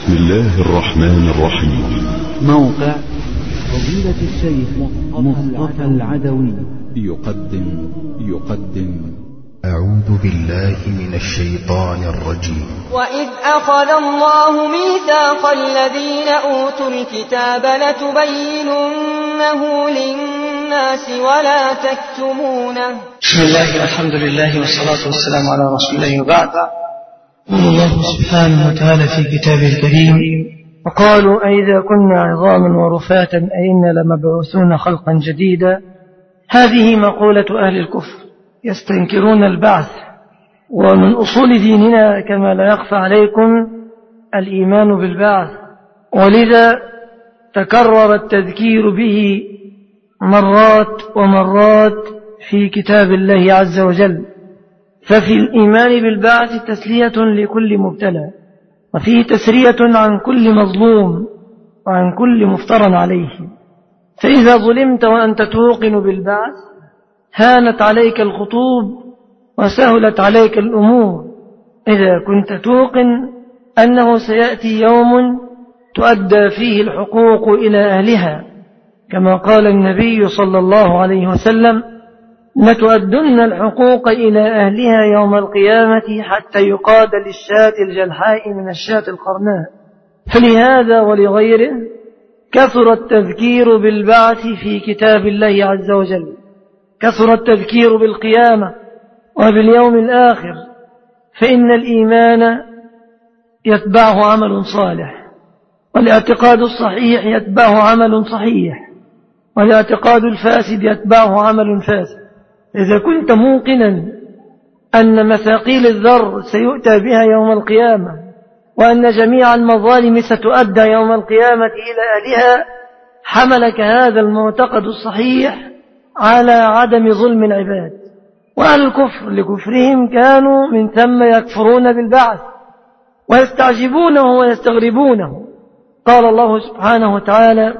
بسم الله الرحمن الرحيم. موقع فضيلة الشيخ مصطفى العدوي يقدم أعوذ بالله من الشيطان الرجيم. وإذ أخذ الله ميثاق الذين أوتوا الكتاب لتبيننه للناس ولا تكتمونه. بسم الله والحمد لله والصلاة والسلام على رسول الله وبعد. قال الله سبحانه وتعالى في كتابه الكريم: وقالوا أئذا كنا عظاما ورفاتا أئنا لمبعوثون خلقا جديدا. هذه مقولة أهل الكفر يستنكرون البعث، ومن أصول ديننا كما لا يخفى عليكم الإيمان بالبعث، ولذا تكرر التذكير به مرات ومرات في كتاب الله عز وجل. ففي الإيمان بالبعث تسلية لكل مبتلى، وفيه تسرية عن كل مظلوم وعن كل مفترى عليه. فإذا ظلمت وأنت توقن بالبعث هانت عليك الخطوب وسهلت عليك الأمور، إذا كنت توقن أنه سيأتي يوم تؤدى فيه الحقوق إلى أهلها، كما قال النبي صلى الله عليه وسلم: لتؤدن الحقوق إلى أهلها يوم القيامة حتى يقاد للشاة الجلحاء من الشاة القرناء. فلهذا ولغيره كثر التذكير بالبعث في كتاب الله عز وجل، كثر التذكير بالقيامة وباليوم الآخر، فإن الإيمان يتبعه عمل صالح، والاعتقاد الصحيح يتبعه عمل صحيح، والاعتقاد الفاسد يتبعه عمل فاسد. إذا كنت موقنا أن مثاقيل الذر سيؤتى بها يوم القيامة، وأن جميع المظالم ستؤدى يوم القيامة إلى أهلها، حملك هذا المعتقد الصحيح على عدم ظلم العباد. وأهل الكفر لكفرهم كانوا من ثم يكفرون بالبعث ويستعجبونه ويستغربونه. قال الله سبحانه وتعالى: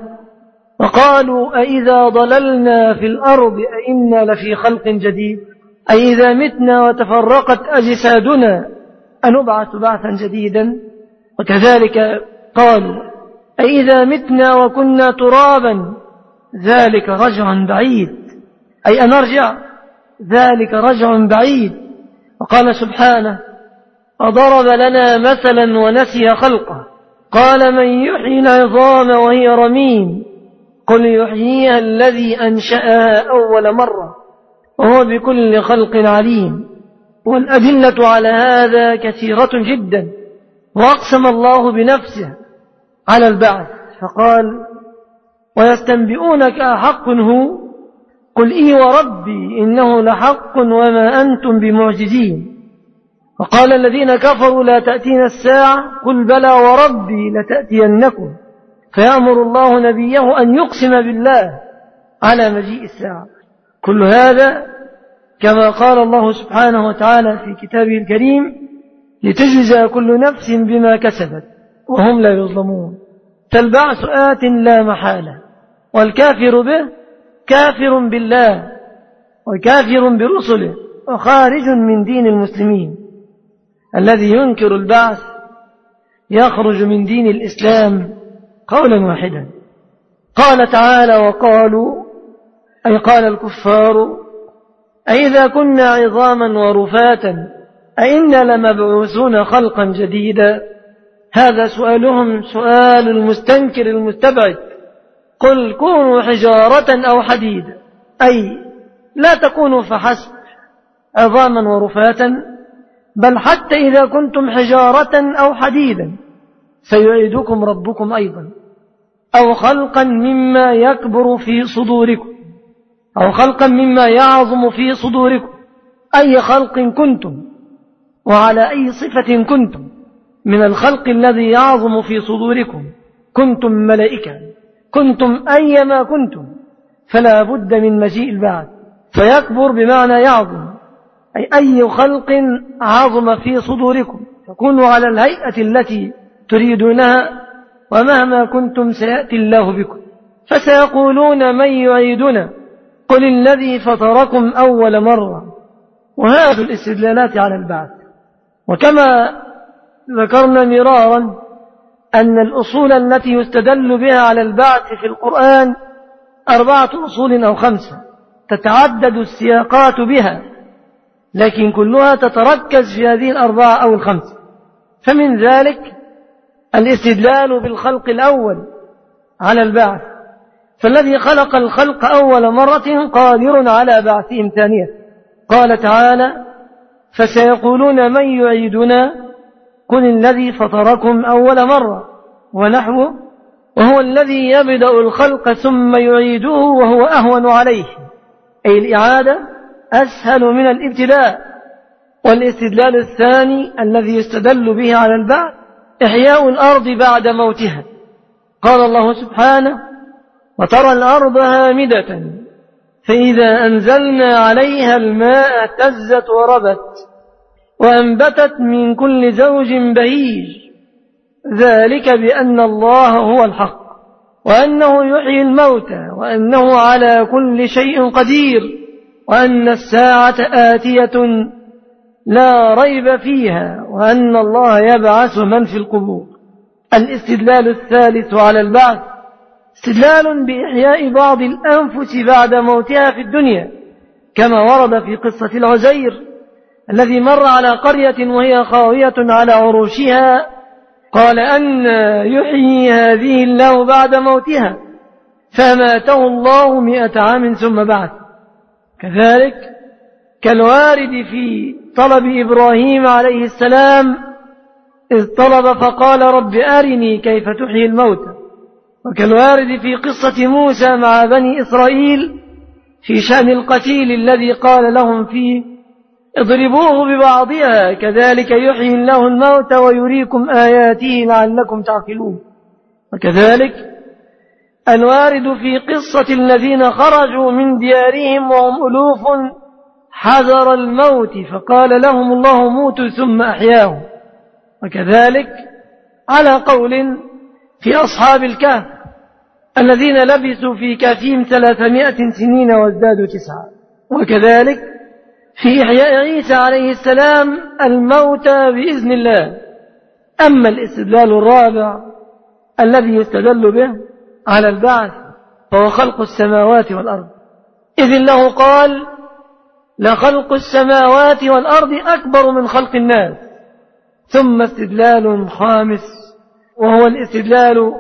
وقالوا أئذا ضللنا في الأرض أئنا لفي خلق جديد أئذا متنا وتفرقت أجسادنا أنبعث بعثا جديدا. وكذلك قالوا أئذا متنا وكنا ترابا ذلك رجع بعيد، أي أنرجع، ذلك رجع بعيد. وقال سبحانه: وضرب لنا مثلا ونسي خلقه قال من يحيي العظام وهي رميم قل يحييها الذي أنشأها أول مرة وهو بكل خلق عليم. والأدلة على هذا كثيرة جدا. وأقسم الله بنفسه على البعث فقال: ويستنبئونك أحق هو قل إي وربي إنه لحق وما أنتم بمعجزين. وقال الذين كفروا لا تأتينا الساعة قل بلى وربي لتأتينكم. فيأمر الله نبيه أن يقسم بالله على مجيء الساعة. كل هذا كما قال الله سبحانه وتعالى في كتابه الكريم: لتجزى كل نفس بما كسبت وهم لا يظلمون. فالبعث آت لا محالة، والكافر به كافر بالله وكافر برسله وخارج من دين المسلمين. الذي ينكر البعث يخرج من دين الإسلام قولا واحدا. قال تعالى: وقالوا أي قال الكفار أئذا كنا عظاما ورفاتا أئنا لمبعوثون خلقا جديدا. هذا سؤالهم سؤال المستنكر المستبعد. قل كونوا حجارة أو حديدا، أي لا تكونوا فحسب عظاما ورفاتا، بل حتى إذا كنتم حجارة أو حديدا سيعيدكم ربكم أيضا، أو خلقا مما يكبر في صدوركم، أو خلقا مما يعظم في صدوركم. أي خلق كنتم وعلى أي صفة كنتم من الخلق الذي يعظم في صدوركم. كنتم ملائكة، كنتم أيما كنتم، فلا بد من مجيء البعث. فيكبر بمعنى يعظم، أي خلق عظم في صدوركم فكونوا على الهيئة التي تريدونها، ومهما كنتم سيأتي الله بكم. فسيقولون من يعيدنا قل الذي فطركم أول مرة. وهذه الاستدلالات على البعث. وكما ذكرنا مرارا أن الأصول التي يستدل بها على البعث في القرآن 4 أصول أو 5 تتعدد السياقات بها، لكن كلها تتركز في هذه 4 أو 5. فمن ذلك الاستدلال بالخلق الأول على البعث، فالذي خلق الخلق أول مرة قادر على بعثهم ثانية. قال تعالى: فسيقولون من يعيدنا قل الذي فطركم أول مرة ونحوه، وهو الذي يبدأ الخلق ثم يعيده وهو أهون عليه، أي الإعادة أسهل من الابتداء. والاستدلال الثاني الذي يستدل به على البعث إحياء الأرض بعد موتها. قال الله سبحانه: وترى الأرض هامدة فإذا أنزلنا عليها الماء اهتزت وربت وأنبتت من كل زوج بهيج ذلك بأن الله هو الحق وأنه يحيي الموتى وأنه على كل شيء قدير وأن الساعة آتية لا ريب فيها وأن الله يبعث من في القبور. الاستدلال الثالث على البعث استدلال بإحياء بعض الأنفس بعد موتها في الدنيا، كما ورد في قصة العزير الذي مر على قرية وهي خاوية على عروشها قال: أن يحيي هذه الله بعد موتها، فماته الله 100 عام ثم بعث. كذلك كالوارد في طلب إبراهيم عليه السلام إذ طلب فقال: رب أرني كيف تحيي الموتى. وكالوارد في قصة موسى مع بني إسرائيل في شأن القتيل الذي قال لهم فيه: اضربوه ببعضها كذلك يحيي الله الموتى ويريكم آياته لعلكم تعقلون. وكذلك الوارد في قصة الذين خرجوا من ديارهم وهم ألوف حذر الموت فقال لهم الله موتوا ثم أحياهم. وكذلك على قول في أصحاب الكهف الذين لبثوا في كهفهم 300 سنين وازدادوا 9. وكذلك في إحياء عيسى عليه السلام الموتى بإذن الله. أما الاستدلال الرابع الذي يستدل به على البعث فهو خلق السماوات والأرض، إذ الله قال: لخلق السماوات والأرض أكبر من خلق الناس. ثم استدلال خامس وهو الاستدلال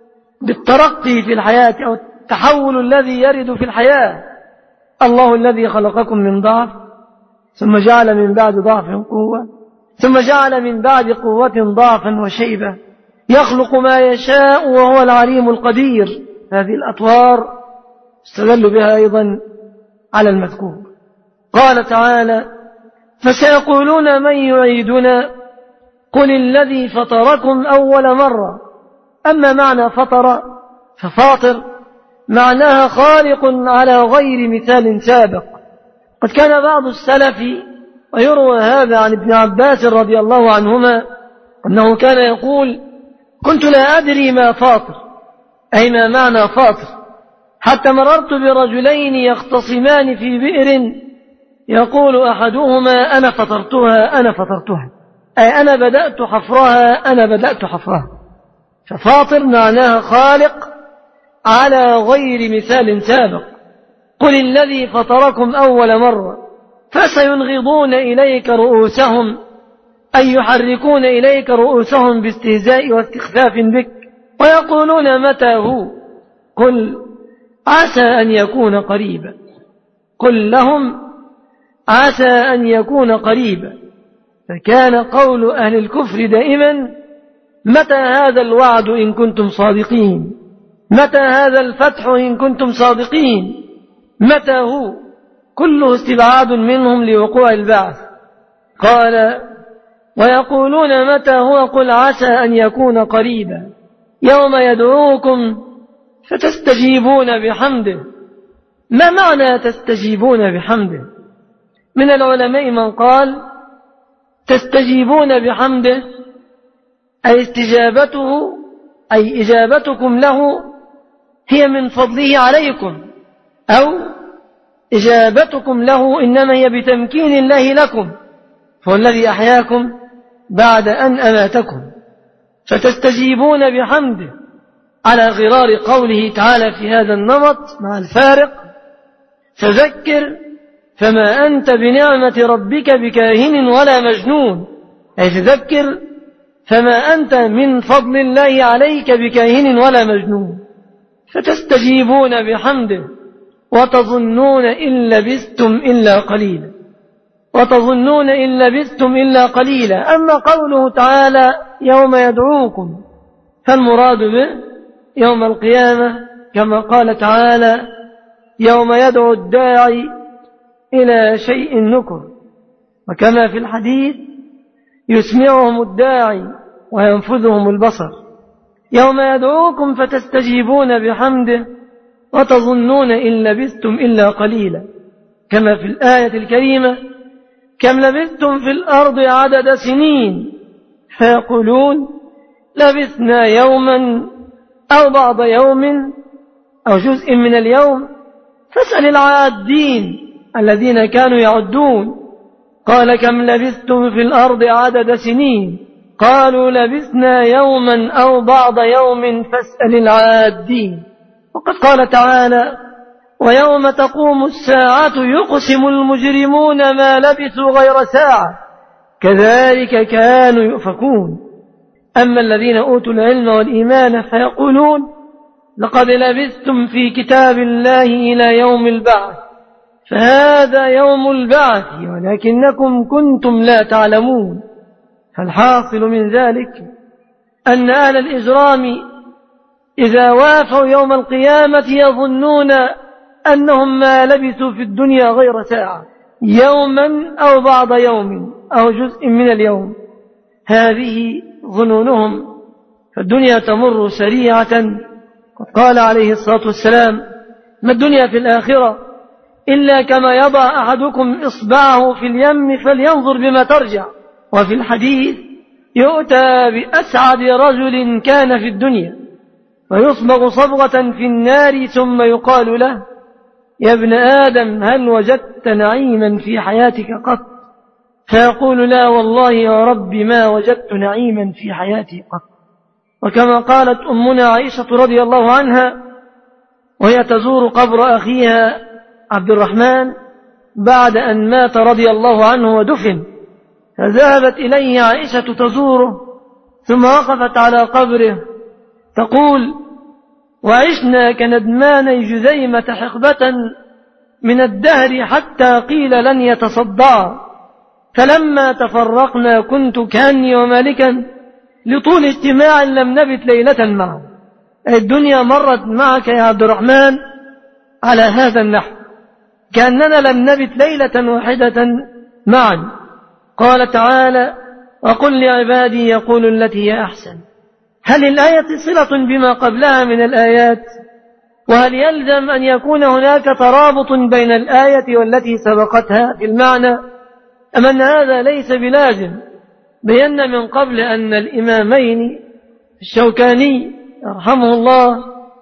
بالترقي في الحياة أو التحول الذي يرد في الحياة. الله الذي خلقكم من ضعف ثم جعل من بعد ضعف قوة ثم جعل من بعد قوة ضعفا وشيبة يخلق ما يشاء وهو العليم القدير. هذه الأطوار استدل بها أيضا على المذكور. قال تعالى: فسيقولون من يعيدنا قل الذي فطركم أول مرة. أما معنى فطر ففاطر معناها خالق على غير مثال سابق. قد كان بعض السلف ويروى هذا عن ابن عباس رضي الله عنهما أنه كان يقول: كنت لا أدري ما فاطر، أي ما معنى فاطر، حتى مررت برجلين يختصمان في بئر يقول أحدهما أنا فطرتها أنا فطرتها، أي أنا بدأت حفرها أنا بدأت حفرها. ففاطر معناها خالق على غير مثال سابق. قل الذي فطركم أول مرة فسينغضون إليك رؤوسهم، أي يحركون إليك رؤوسهم باستهزاء واستخفاف بك ويقولون متى هو، قل عسى أن يكون قريبا. قل لهم عسى أن يكون قريبا. فكان قول أهل الكفر دائما: متى هذا الوعد إن كنتم صادقين، متى هذا الفتح إن كنتم صادقين، متى هو، كله استبعاد منهم لوقوع البعث. قال: ويقولون متى هو، قل عسى أن يكون قريبا يوم يدعوكم فتستجيبون بحمده. ما معنى تستجيبون بحمده؟ من العلماء من قال تستجيبون بحمده أي استجابته أي إجابتكم له هي من فضله عليكم، أو إجابتكم له إنما هي بتمكين الله لكم، فهو الذي أحياكم بعد أن أماتكم. فتستجيبون بحمده على غرار قوله تعالى في هذا النمط مع الفارق: فذكر فما أنت بنعمة ربك بكاهن ولا مجنون، أي تذكر فما أنت من فضل الله عليك بكاهن ولا مجنون. فتستجيبون بحمده وتظنون إن لبثتم إلا قليلا، وتظنون إن لبثتم إلا قليلا. أما قوله تعالى يوم يدعوكم فالمراد به يوم القيامة، كما قال تعالى يوم يدعو الداعي إلى شيء نكر، وكما في الحديث يسمعهم الداعي وينفذهم البصر. يوم يدعوكم فتستجيبون بحمده وتظنون إن لبثتم إلا قليلا، كما في الآية الكريمة: كم لبثتم في الأرض عدد سنين فيقولون لبثنا يوما أو بعض يوم أو جزء من اليوم فاسأل العادين الذين كانوا يعدون. قال كم لبثتم في الأرض عدد سنين قالوا لبثنا يوما أو بعض يوم فاسأل العادين. وقد قال تعالى ويوم تقوم الساعة يقسم المجرمون ما لبثوا غير ساعة كذلك كانوا يؤفكون. أما الذين أوتوا العلم والإيمان فيقولون لقد لبثتم في كتاب الله إلى يوم البعث فهذا يوم البعث ولكنكم كنتم لا تعلمون. فالحاصل من ذلك أن أهل الإجرام إذا وافوا يوم القيامة يظنون أنهم ما لبثوا في الدنيا غير ساعة، يوما أو بعض يوم أو جزء من اليوم. هذه ظنونهم، فالدنيا تمر سريعة. قال عليه الصلاة والسلام ما الدنيا في الآخرة إلا كما يضع أحدكم إصبعه في اليم فلينظر بما ترجع. وفي الحديث يؤتى بأسعد رجل كان في الدنيا فيصبغ صبغة في النار ثم يقال له يا ابن آدم هل وجدت نعيما في حياتك قط؟ فيقول لا والله يا رب ما وجدت نعيما في حياتي قط. وكما قالت أمنا عائشة رضي الله عنها وهي تزور قبر أخيها عبد الرحمن بعد أن مات رضي الله عنه ودفن، فذهبت إليه عائشة تزوره ثم وقفت على قبره تقول وعشنا كندمان جذيمة حقبة من الدهر حتى قيل لن يتصدع، فلما تفرقنا كنت كأني ومالكا لطول اجتماع لم نبت ليلة معه. الدنيا مرت معك يا عبد الرحمن على هذا النحو كأننا لم نبت ليلة واحدة معا. قال تعالى وقل لعبادي يقول التي هي أحسن. هل الآية صلة بما قبلها من الآيات؟ وهل يلزم أن يكون هناك ترابط بين الآية والتي سبقتها في المعنى أم أن هذا ليس بلازم؟ بينا من قبل أن الإمامين الشوكاني يرحمه الله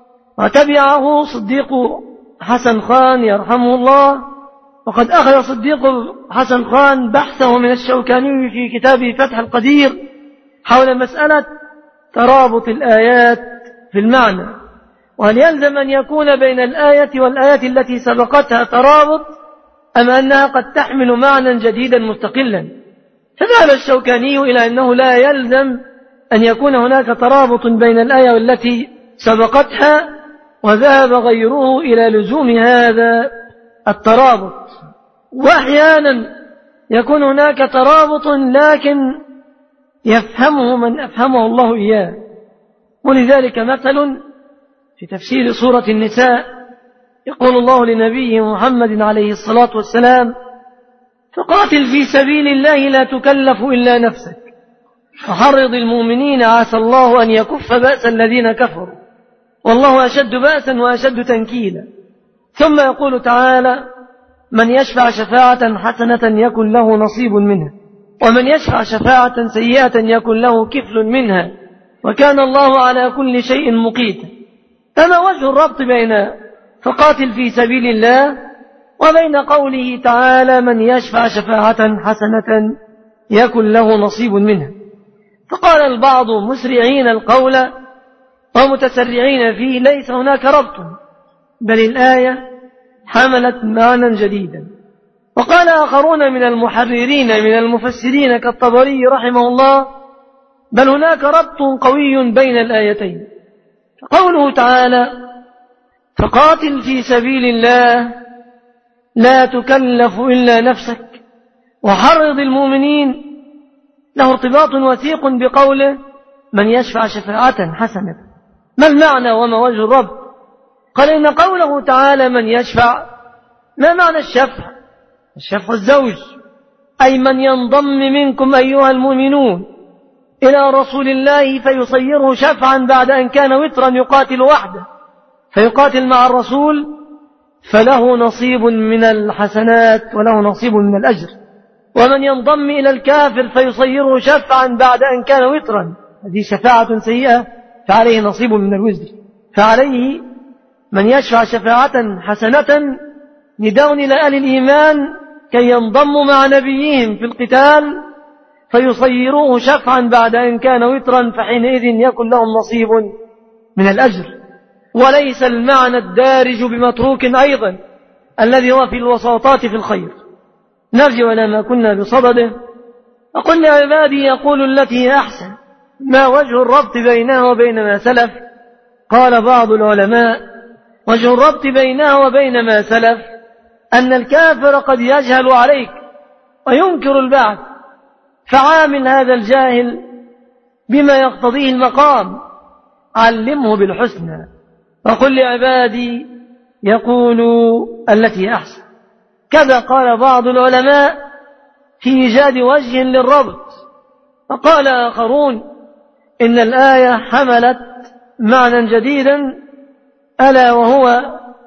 وتبعه صديق حسن خان يرحمه الله، وقد أخذ صديق حسن خان بحثه من الشوكاني في كتابه فتح القدير حول مسألة ترابط الآيات في المعنى، وهل يلزم أن يكون بين الآية والآية التي سبقتها ترابط أم أنها قد تحمل معنى جديدا مستقلا؟ فذهب الشوكاني إلى أنه لا يلزم أن يكون هناك ترابط بين الآية والتي سبقتها، وذهب غيره إلى لزوم هذا الترابط. وأحيانا يكون هناك ترابط لكن يفهمه من أفهمه الله إياه، ولذلك مثل في تفسير سورة النساء يقول الله لنبيه محمد عليه الصلاة والسلام فقاتل في سبيل الله لا تكلف إلا نفسك وحرض المؤمنين عسى الله أن يكف بأس الذين كفروا والله أشد بأسا وأشد تنكيلا. ثم يقول تعالى من يشفع شفاعة حسنة يكن له نصيب منها ومن يشفع شفاعة سيئة يكن له كفل منها وكان الله على كل شيء مقيتا. فما وجه الربط بين فقاتل في سبيل الله وبين قوله تعالى من يشفع شفاعة حسنة يكن له نصيب منها؟ فقال البعض مسرعين القول ومتسرعين فيه ليس هناك ربط، بل الآية حملت معنى جديدا. وقال آخرون من المحررين من المفسرين كالطبري رحمه الله بل هناك ربط قوي بين الآيتين. قوله تعالى فقاتل في سبيل الله لا تكلف إلا نفسك وحرض المؤمنين له ارتباط وثيق بقوله من يشفع شفاعة حسنة. ما المعنى وما وجه الربط؟ قال إن قوله تعالى من يشفع، ما معنى الشفع؟ الشفع الزوج، أي من ينضم منكم أيها المؤمنون إلى رسول الله فيصيره شفعا بعد أن كان وترا يقاتل وحده فيقاتل مع الرسول فله نصيب من الحسنات وله نصيب من الأجر. ومن ينضم إلى الكافر فيصيره شفعا بعد أن كان وترا، هذه شفاعة سيئة فعليه نصيب من الوزر. فعليه من يشفع شفاعة حسنة نداء إلى أهل الإيمان كي ينضموا مع نبيهم في القتال فيصيروه شفعا بعد أن كان وترا فحينئذ يكن لهم نصيب من الأجر. وليس المعنى الدارج بمتروك أيضا الذي هو في الوساطات في الخير. نرجع إلى ما كنا بصدده. أقول لعبادي يقول التي هي أحسن. ما وجه الربط بينها وبين ما سلف؟ قال بعض العلماء وجه الربط بينها وبين ما سلف أن الكافر قد يجهل عليك وينكر البعث، فعامل هذا الجاهل بما يقتضيه المقام، علمه بالحسنى. وقل لعبادي يقولوا التي أحسن. كذا قال بعض العلماء في إيجاد وجه للربط. وقال آخرون إن الآية حملت معنى جديدا ألا وهو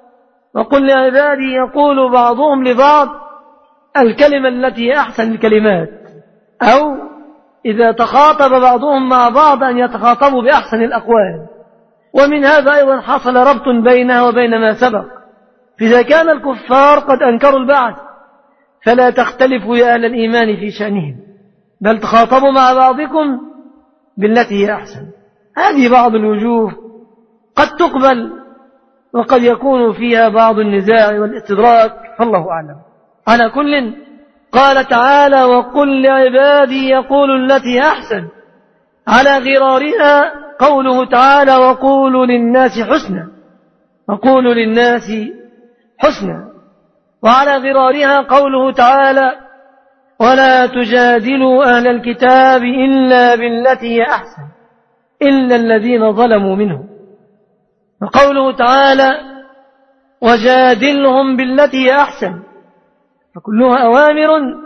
وقل لعبادي يقول بعضهم لبعض الكلمة التي أحسن الكلمات، أو إذا تخاطب بعضهم مع بعض أن يتخاطبوا بأحسن الأقوال. ومن هذا أيضا حصل ربط بينها وبين ما سبق. فإذا كان الكفار قد أنكروا البعث فلا تختلفوا يا أهل الإيمان في شأنهم، بل تخاطبوا مع بعضكم بالتي هي أحسن. هذه بعض الوجوه قد تقبل وقد يكون فيها بعض النزاع والاستدراك، فالله أعلم. على كل قال تعالى وقل لعبادي يقول التي أحسن. على غرارها قوله تعالى وقولوا للناس حسنا، وقولوا للناس حسنا. وعلى غرارها قوله تعالى ولا تجادلوا أهل الكتاب إلا بالتي هي أحسن إلا الذين ظلموا منهم. وقوله تعالى وجادلهم بالتي هي أحسن، فكلها أوامر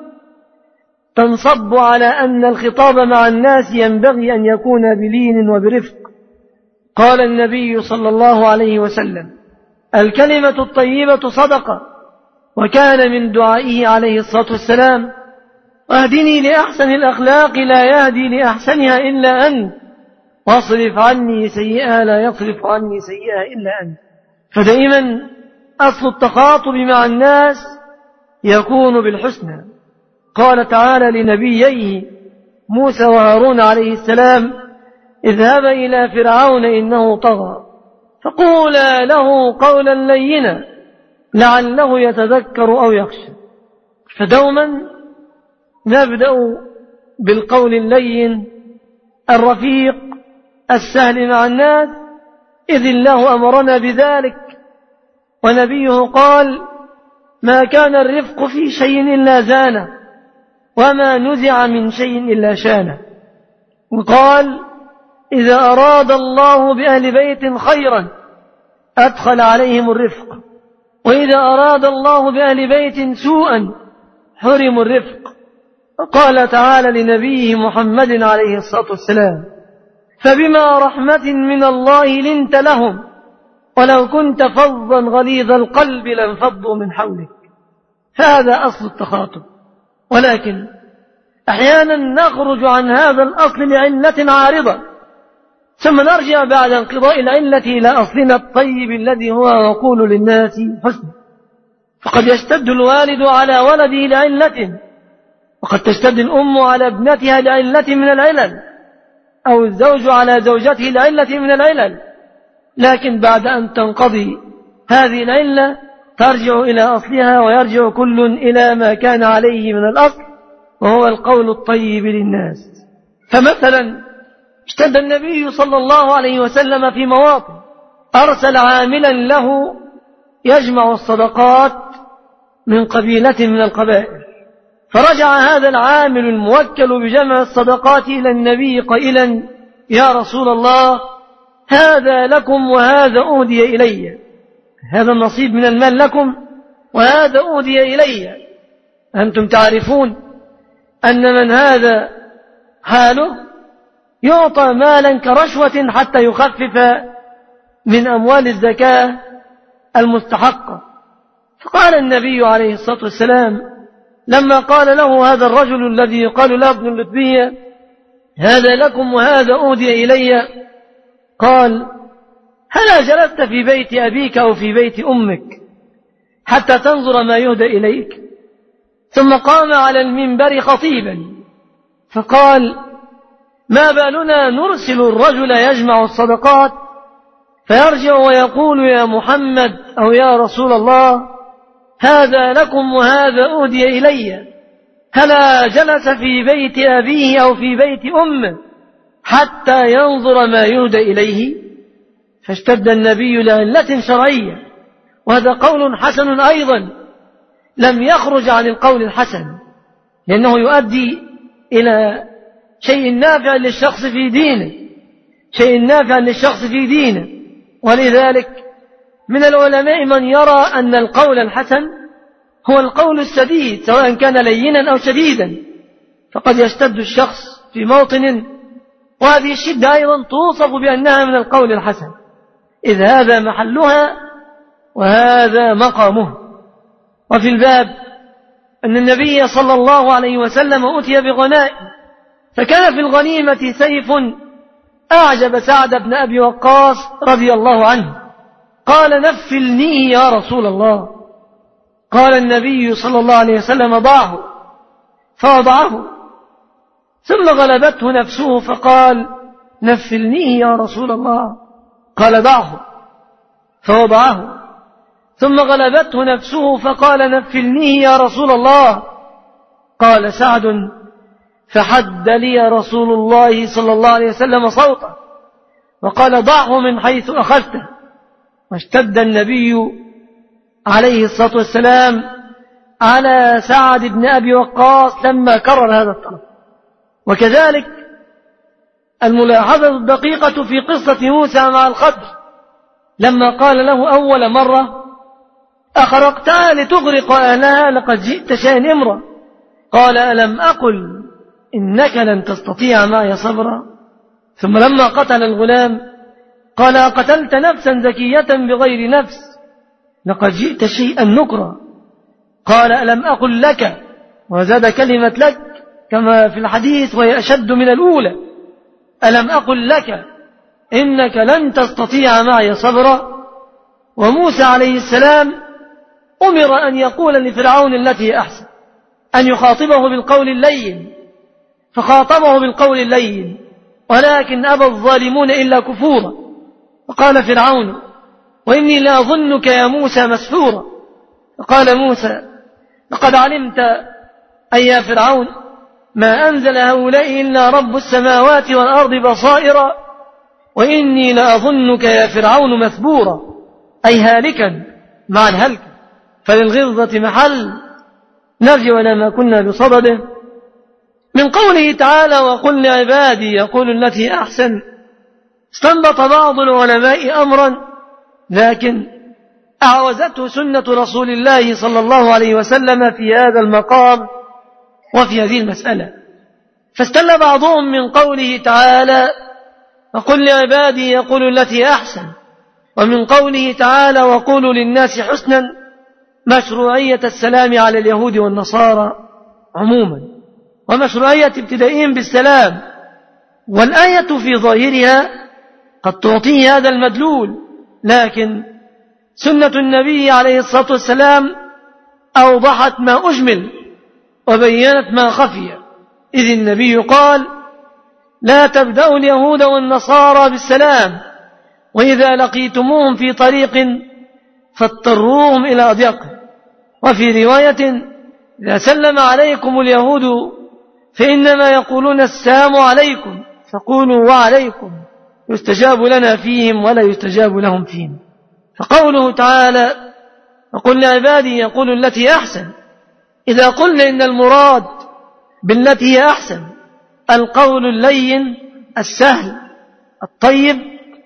تنصب على أن الخطاب مع الناس ينبغي أن يكون بلين وبرفق. قال النبي صلى الله عليه وسلم الكلمة الطيبة صدقة. وكان من دعائه عليه الصلاة والسلام واهدني لأحسن الأخلاق لا يهدي لأحسنها إلا أنت واصرف عني سيئها لا يصرف عني سيئها إلا أنت. فدائما أصل التخاطب مع الناس يكون بالحسنى. قال تعالى لنبييه موسى وهارون عليه السلام اذهبا إلى فرعون إنه طغى فقولا له قولا لينا لعله يتذكر أو يخشى. فدوما نبدأ بالقول اللين الرفيق السهل مع الناس إذ الله أمرنا بذلك. ونبيه قال ما كان الرفق في شيء إلا زانه وما نزع من شيء إلا شانه. وقال إذا أراد الله بأهل بيت خيرا أدخل عليهم الرفق وإذا أراد الله بأهل بيت سوءا حرموا الرفق. وقال تعالى لنبيه محمد عليه الصلاة والسلام فبما رحمة من الله لنت لهم ولو كنت فظا غليظ القلب لانفضوا من حولك. هذا أصل التخاطب. ولكن أحيانا نخرج عن هذا الأصل لعلة عارضة ثم نرجع بعد انقضاء العلة إلى أصلنا الطيب الذي هو وقول للناس حسنا. فقد يشتد الوالد على ولده لعلة وقد تشتد الأم على ابنتها لعلة من العلل. أو الزوج على زوجته لعلة من العلل، لكن بعد أن تنقضي هذه العلة ترجع إلى أصلها، ويرجع كل إلى ما كان عليه من الأصل، وهو القول الطيب للناس. فمثلا اشتد النبي صلى الله عليه وسلم في مواطن، أرسل عاملا له يجمع الصدقات من قبيلة من القبائل، فرجع هذا العامل الموكل بجمع الصدقات إلى النبي قائلا: يا رسول الله، هذا لكم وهذا أهدي إلي، هذا النصيب من المال لكم وهذا أهدي إلي. أنتم تعرفون أن من هذا حاله يعطى مالا كرشوة حتى يخفف من أموال الزكاة المستحقة. فقال النبي عليه الصلاة والسلام لما قال له هذا الرجل الذي يقال له ابن اللتبية: هذا لكم وهذا أهدي إلي، قال: هلا جلست في بيت أبيك أو في بيت أمك حتى تنظر ما يهدى إليك؟ ثم قام على المنبر خطيبا فقال: ما بالنا نرسل الرجل يجمع الصدقات فيرجع ويقول: يا محمد أو يا رسول الله، هذا لكم وهذا أهدي إلي، هلا جلس في بيت أبيه أو في بيت أمه حتى ينظر ما يهدى إليه؟ فاشتد النبي لعلة شرعية، وهذا قول حسن أيضا لم يخرج عن القول الحسن، لأنه يؤدي إلى شيء نافع للشخص في دينه، شيء نافع للشخص في دينه. ولذلك من العلماء من يرى أن القول الحسن هو القول السديد سواء كان لينا أو شديدا، فقد يشتد الشخص في موطن، وهذه الشدة أيضا توصف بأنها من القول الحسن، إذ هذا محلها وهذا مقامه. وفي الباب أن النبي صلى الله عليه وسلم أتي بغنائم، فكان في الغنيمة سيف أعجب سعد بن أبي وقاص رضي الله عنه، قال: نفلنيه يا رسول الله. قال النبي صلى الله عليه وسلم: ضعه، فوضعه، ثم غلبته نفسه فقال: نفلنيه يا رسول الله. قال: ضعه، فوضعه، ثم غلبته نفسه فقال: نفلنيه يا رسول الله. قال سعد: فحد لي رسول الله صلى الله عليه وسلم صوته وقال: ضعه من حيث أخذته. واشتد النبي عليه الصلاة والسلام على سعد بن أبي وقاص لما كرر هذا الطلب. وكذلك الملاحظة الدقيقة في قصة موسى مع الخضر لما قال له أول مرة: أخرقتها لتغرق أهلها لقد جئت شيئا إمرا. قال: ألم أقل إنك لن تستطيع معي صبرا؟ ثم لما قتل الغلام قال: أقتلت نفسا زكية بغير نفس لقد جئت شيئا نكرا. قال: ألم أقل لك، وزاد كلمة لك كما في الحديث وهي أشد من الأولى: ألم أقل لك إنك لن تستطيع معي صبرا؟ وموسى عليه السلام أمر أن يقول لفرعون التي أحسن، أن يخاطبه بالقول اللين، فخاطبه بالقول اللين، ولكن أبى الظالمون إلا كفورا. فقال فرعون: وإني لأظنك يا موسى مسحورا. فقال موسى: لقد علمت أي يا فرعون ما أنزل هؤلاء إلا رب السماوات والأرض بصائر، وإني لأظنك يا فرعون مثبورا، أي هالكا مع الهلك، فللغضة محل، نرجع إلى ما كنا بصدده. من قوله تعالى: وقل لعبادي يقول التي أحسن، استنبط بعض العلماء أمرا لكن أعوزته سنة رسول الله صلى الله عليه وسلم في هذا المقام وفي هذه المسألة. فاستل بعضهم من قوله تعالى: وقل لعبادي يقول التي أحسن، ومن قوله تعالى: وقولوا للناس حسنا، مشروعية السلام على اليهود والنصارى عموما، ومشروعية ابتدائهم بالسلام. والآية في ظاهرها قد تعطيه هذا المدلول، لكن سنة النبي عليه الصلاة والسلام أوضحت ما أجمل وبينت ما خفي، إذ النبي قال: لا تبدأوا اليهود والنصارى بالسلام، وإذا لقيتموهم في طريق فاضطروهم إلى أضيقه. وفي رواية إذا سلم عليكم اليهود فإنما يقولون السلام عليكم فقولوا وعليكم، يستجاب لنا فيهم ولا يستجاب لهم فيهم. فقوله تعالى وقل لعبادي يقولوا التي أحسن، إذا قلنا إن المراد بالتي هي أحسن القول اللين السهل الطيب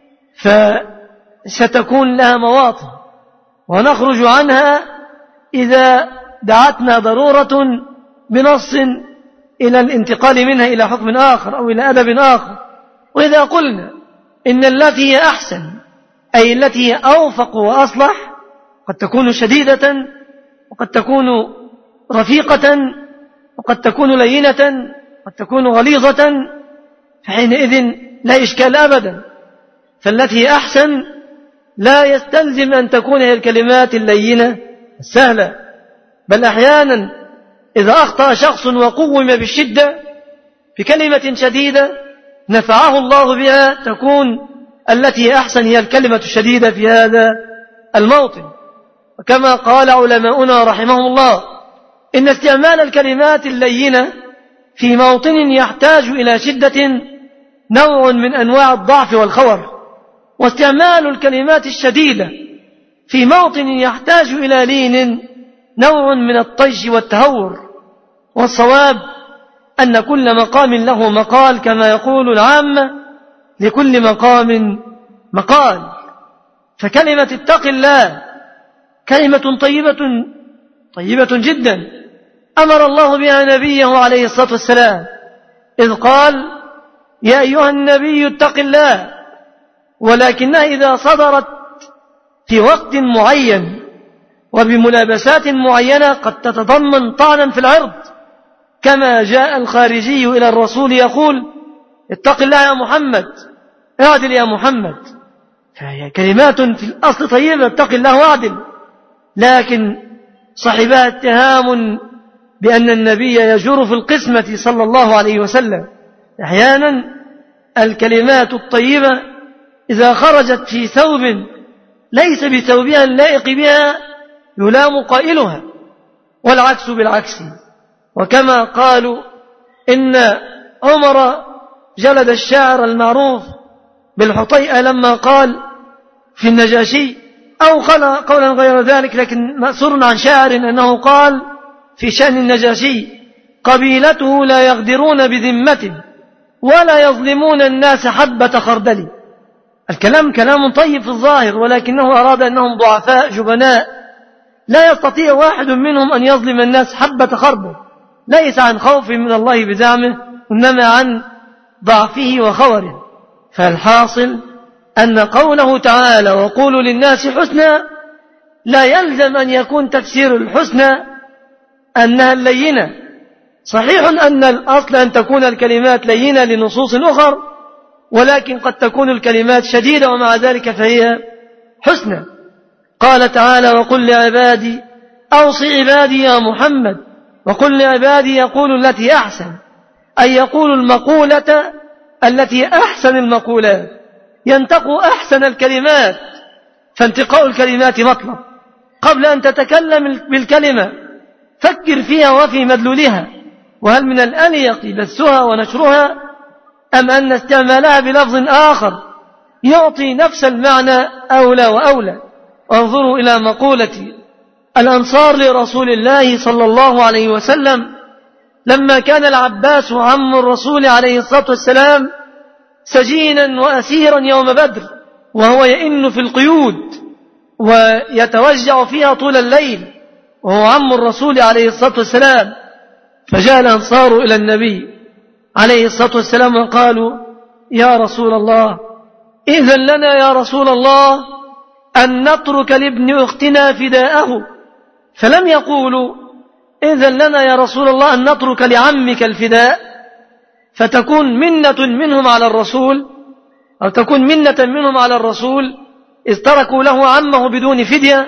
فستكون لها مواطن، ونخرج عنها إذا دعتنا ضرورة بنص إلى الانتقال منها إلى حكم آخر أو إلى أدب آخر. وإذا قلنا إن التي هي أحسن أي التي هي أوفق وأصلح، قد تكون شديدة وقد تكون رفيقة وقد تكون لينة قد تكون غليظة، فحينئذ لا إشكال أبدا. فالتي هي أحسن لا يستلزم أن تكون هي الكلمات اللينة السهلة، بل أحيانا إذا أخطأ شخص وقوم بالشدة بكلمة شديدة نفعه الله بها تكون التي هي أحسن هي الكلمة الشديدة في هذا الموطن. وكما قال علماؤنا رحمهم الله إن استعمال الكلمات اللينة في موطن يحتاج إلى شدة نوع من أنواع الضعف والخور، واستعمال الكلمات الشديدة في موطن يحتاج إلى لين نوع من الطيش والتهور. والصواب أن كل مقام له مقال، كما يقول العامة لكل مقام مقال. فكلمة اتق الله كلمة طيبة جدا أمر الله بها نبيه عليه الصلاة والسلام إذ قال يا أيها النبي اتق الله، ولكنها إذا صدرت في وقت معين وبملابسات معينة قد تتضمن طعنا في العرض، كما جاء الخارجي إلى الرسول يقول اتق الله يا محمد، اعدل يا محمد. فهي كلمات في الأصل طيبة، اتق الله واعدل، لكن صحبها اتهام بأن النبي يجور في القسمة صلى الله عليه وسلم. أحيانا الكلمات الطيبة إذا خرجت في ثوب ليس بثوبها اللائق بها يلام قائلها، والعكس بالعكس. وكما قالوا إن عمر جلد الشاعر المعروف بالحطيئة لما قال في النجاشي، أو قال قولا غير ذلك، لكن مأثور عن شاعر أنه قال في شأن النجاشي قبيلته لا يغدرون بذمة ولا يظلمون الناس حبة خردل. الكلام كلام طيب في الظاهر، ولكنه أراد أنهم ضعفاء جبناء لا يستطيع واحد منهم أن يظلم الناس حبة خردل، ليس عن خوف من الله بزعمه، إنما عن ضعفه وخوره. فالحاصل أن قوله تعالى وقولوا للناس حسنا لا يلزم أن يكون تفسير الحسنى أنها اللينة. صحيح أن الأصل أن تكون الكلمات لينة لنصوص أخر، ولكن قد تكون الكلمات شديدة ومع ذلك فهي حسنى. قال تعالى وقل لعبادي أوصي عبادي يا محمد، وقل لعبادي يقول التي أحسن، أي يقول المقولة التي أحسن المقولات، ينتق أحسن الكلمات. فانتقاء الكلمات مطلب. قبل أن تتكلم بالكلمة فكر فيها وفي مدلولها، وهل من الأليق بثها ونشرها أم أن استعمالها بلفظ آخر يعطي نفس المعنى أولى وأولى. وانظروا إلى مقولة الأنصار لرسول الله صلى الله عليه وسلم لما كان العباس عم الرسول عليه الصلاة والسلام سجينا وأسيرا يوم بدر، وهو يئن في القيود ويتوجع فيها طول الليل، وهو عم الرسول عليه الصلاة والسلام. فجاء الأنصار إلى النبي عليه الصلاة والسلام وقالوا يا رسول الله إذن لنا يا رسول الله أن نترك لابن أختنا فداءه. فلم يقولوا إذن لنا يا رسول الله أن نترك لعمك الفداء، فتكون منة منهم على الرسول، أو تكون منة منهم على الرسول إذ تركوا له عمه بدون فدية،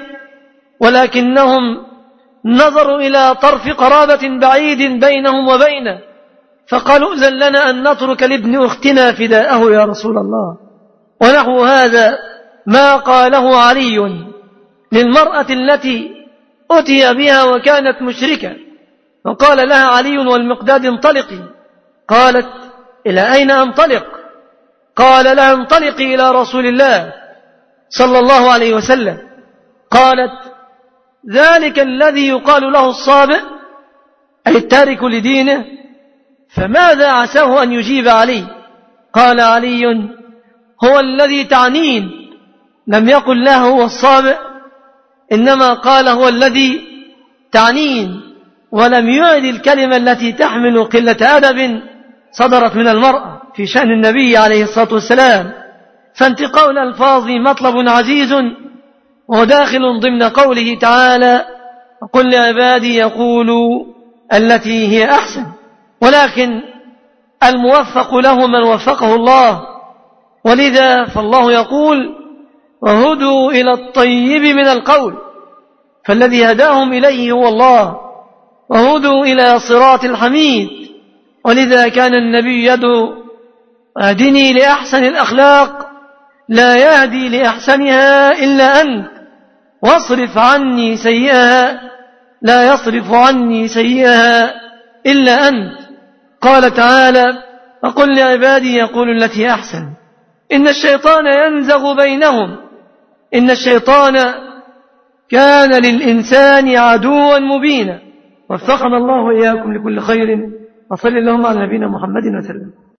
ولكنهم نظروا إلى طرف قرابة بعيد بينهم وبينه، فقالوا أذن لنا أن نترك لابن أختنا فداءه يا رسول الله. ونحو هذا ما قاله علي للمرأة التي أتي بها وكانت مشركة، فقال لها علي والمقداد انطلقي. قالت إلى أين أنطلق؟ قال لها انطلقي إلى رسول الله صلى الله عليه وسلم. قالت ذلك الذي يقال له الصابئ أي التارك لدينه، فماذا عساه أن يجيب علي؟ قال علي هو الذي تعنين، لم يقل له هو الصابئ، إنما قال هو الذي تعنين، ولم يعد الكلمة التي تحمل قلة أدب صدرت من المرأة في شأن النبي عليه الصلاة والسلام. فانتقاء الألفاظ مطلب عزيز وداخل ضمن قوله تعالى قل لعبادي يقولوا التي هي أحسن. ولكن الموفق له من وفقه الله، ولذا فالله يقول وهدوا إلى الطيب من القول، فالذي هداهم إليه هو الله، وهدوا إلى صراط الحميد. ولذا كان النبي يدعو اهدني لأحسن الأخلاق لا يهدي لأحسنها إلا أنت، واصرف عني سيئها لا يصرف عني سيئها إلا أنت. قال تعالى فقل لعبادي يقولوا التي أحسن إن الشيطان ينزغ بينهم إن الشيطان كان للإنسان عدوا مبينا. وفقنا الله وإياكم لكل خير، وصلى اللهم على نبينا محمد وسلم.